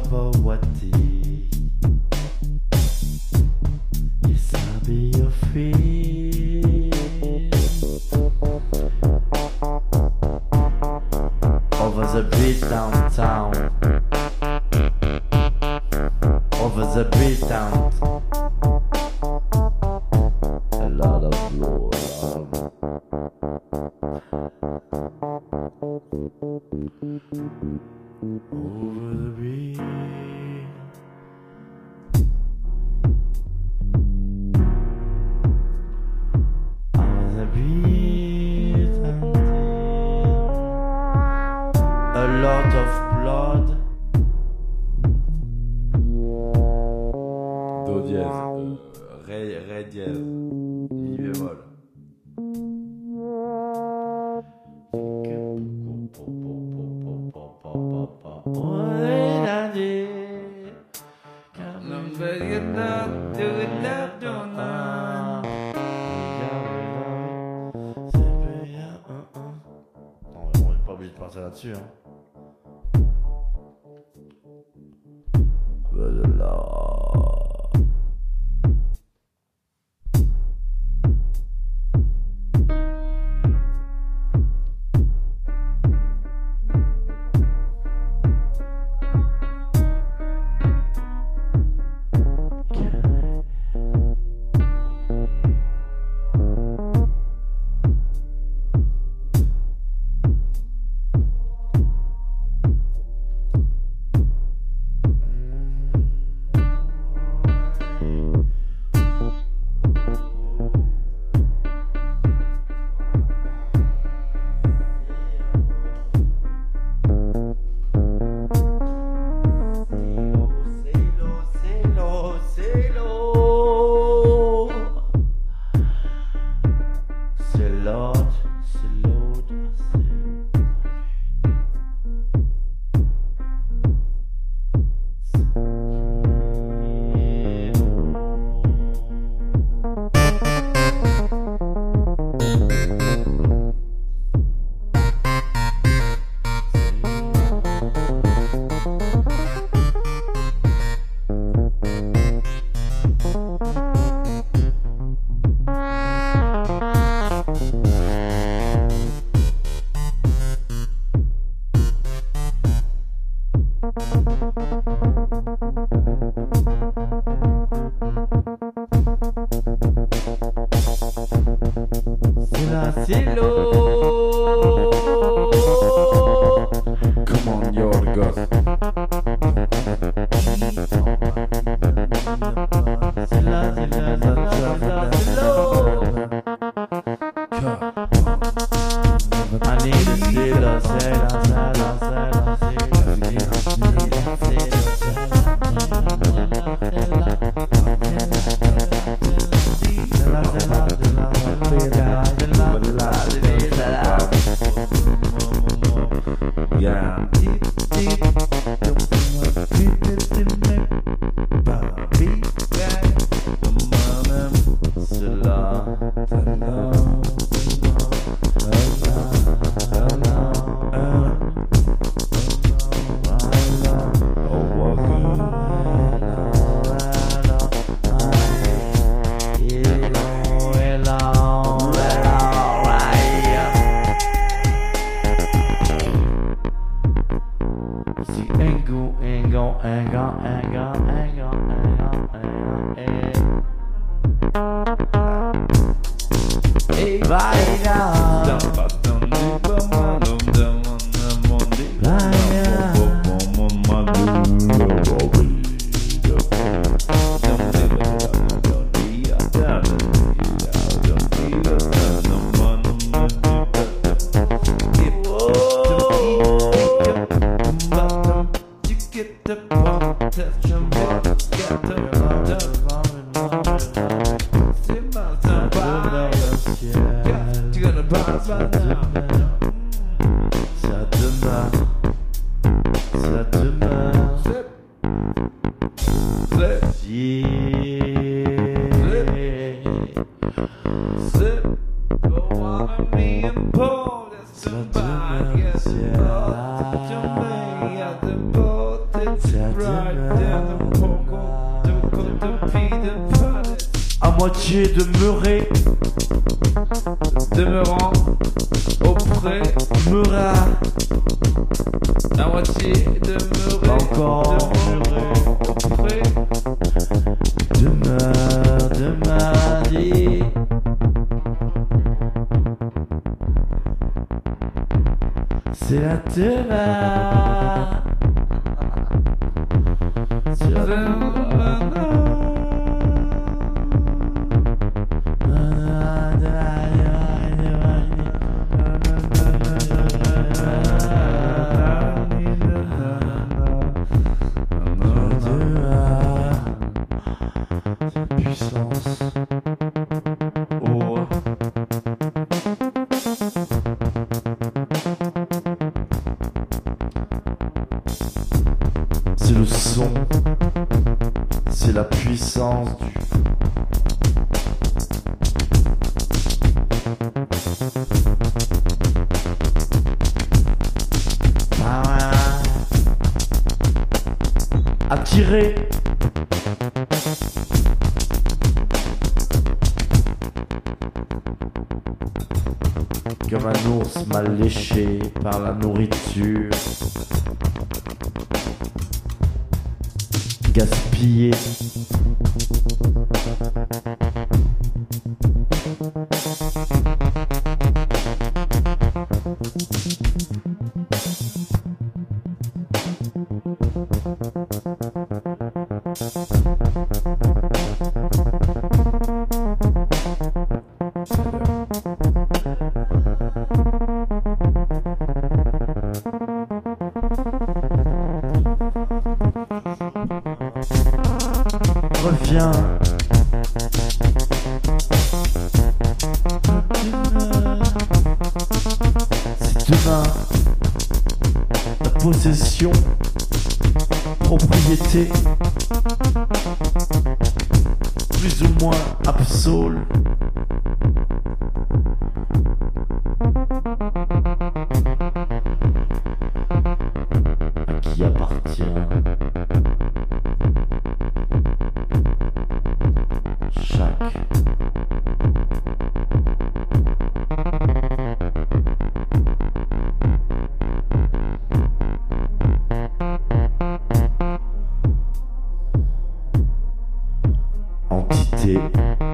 Bhavati. Yes, I'll be your friend. Over the bridge downtown. Over the bridge downtown. A lot of blood. Over the bridge. Over the bridge until a lot of blood. Do dièse, ré dièse, mi bémol. On n'est pas obligé de partir là-dessus, hein. C'est l'eau. Come on, Yorgos. C'est là, c'est là, c'est là, c'est l'eau. I need a sailor, sailor, sailor, sailor, Right. moitié demeuré, demeurant auprès, meura, la moitié demeurée, pas encore, auprès, demeure de ma vie. C'est la demeure. C'est la puissance. Oh. C'est le son, c'est la puissance du... Attiré. Comme un ours mal léché par la nourriture. Gaspillé. Reviens. C'est demain. La possession, propriété, plus ou moins absolue. À qui appartient chaque entité